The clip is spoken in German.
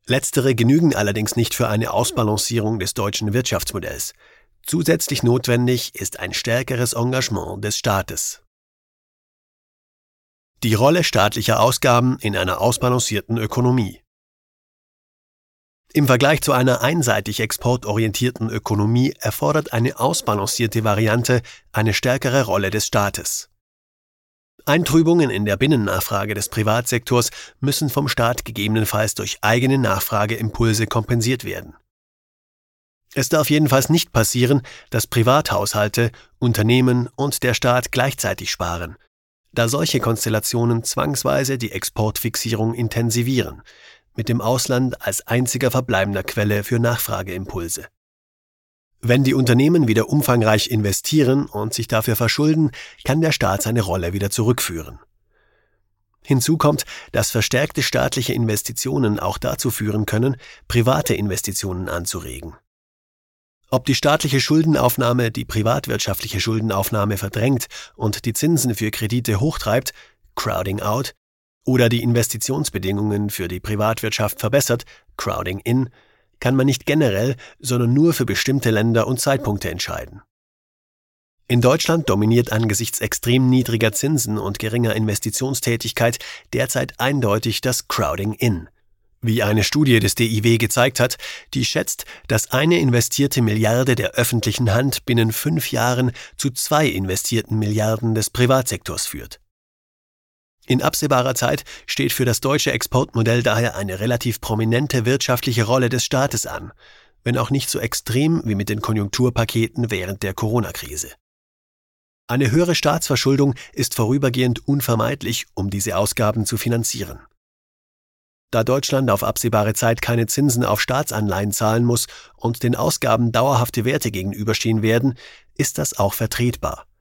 Letztere genügen allerdings nicht für eine Ausbalancierung des deutschen Wirtschaftsmodells. Zusätzlich notwendig ist ein stärkeres Engagement des Staates. Die Rolle staatlicher Ausgaben in einer ausbalancierten Ökonomie. Im Vergleich zu einer einseitig exportorientierten Ökonomie erfordert eine ausbalancierte Variante eine stärkere Rolle des Staates. Eintrübungen in der Binnennachfrage des Privatsektors müssen vom Staat gegebenenfalls durch eigene Nachfrageimpulse kompensiert werden. Es darf jedenfalls nicht passieren, dass Privathaushalte, Unternehmen und der Staat gleichzeitig sparen, da solche Konstellationen zwangsweise die Exportfixierung intensivieren, mit dem Ausland als einziger verbleibender Quelle für Nachfrageimpulse. Wenn die Unternehmen wieder umfangreich investieren und sich dafür verschulden, kann der Staat seine Rolle wieder zurückführen. Hinzu kommt, dass verstärkte staatliche Investitionen auch dazu führen können, private Investitionen anzuregen. Ob die staatliche Schuldenaufnahme die privatwirtschaftliche Schuldenaufnahme verdrängt und die Zinsen für Kredite hochtreibt, Crowding out, oder die Investitionsbedingungen für die Privatwirtschaft verbessert, Crowding in, kann man nicht generell, sondern nur für bestimmte Länder und Zeitpunkte entscheiden. In Deutschland dominiert angesichts extrem niedriger Zinsen und geringer Investitionstätigkeit derzeit eindeutig das Crowding in. Wie eine Studie des DIW gezeigt hat, die schätzt, dass eine investierte Milliarde der öffentlichen Hand binnen 5 Jahren zu 2 investierten Milliarden des Privatsektors führt. In absehbarer Zeit steht für das deutsche Exportmodell daher eine relativ prominente wirtschaftliche Rolle des Staates an, wenn auch nicht so extrem wie mit den Konjunkturpaketen während der Corona-Krise. Eine höhere Staatsverschuldung ist vorübergehend unvermeidlich, um diese Ausgaben zu finanzieren. Da Deutschland auf absehbare Zeit keine Zinsen auf Staatsanleihen zahlen muss und den Ausgaben dauerhafte Werte gegenüberstehen werden, ist das auch vertretbar.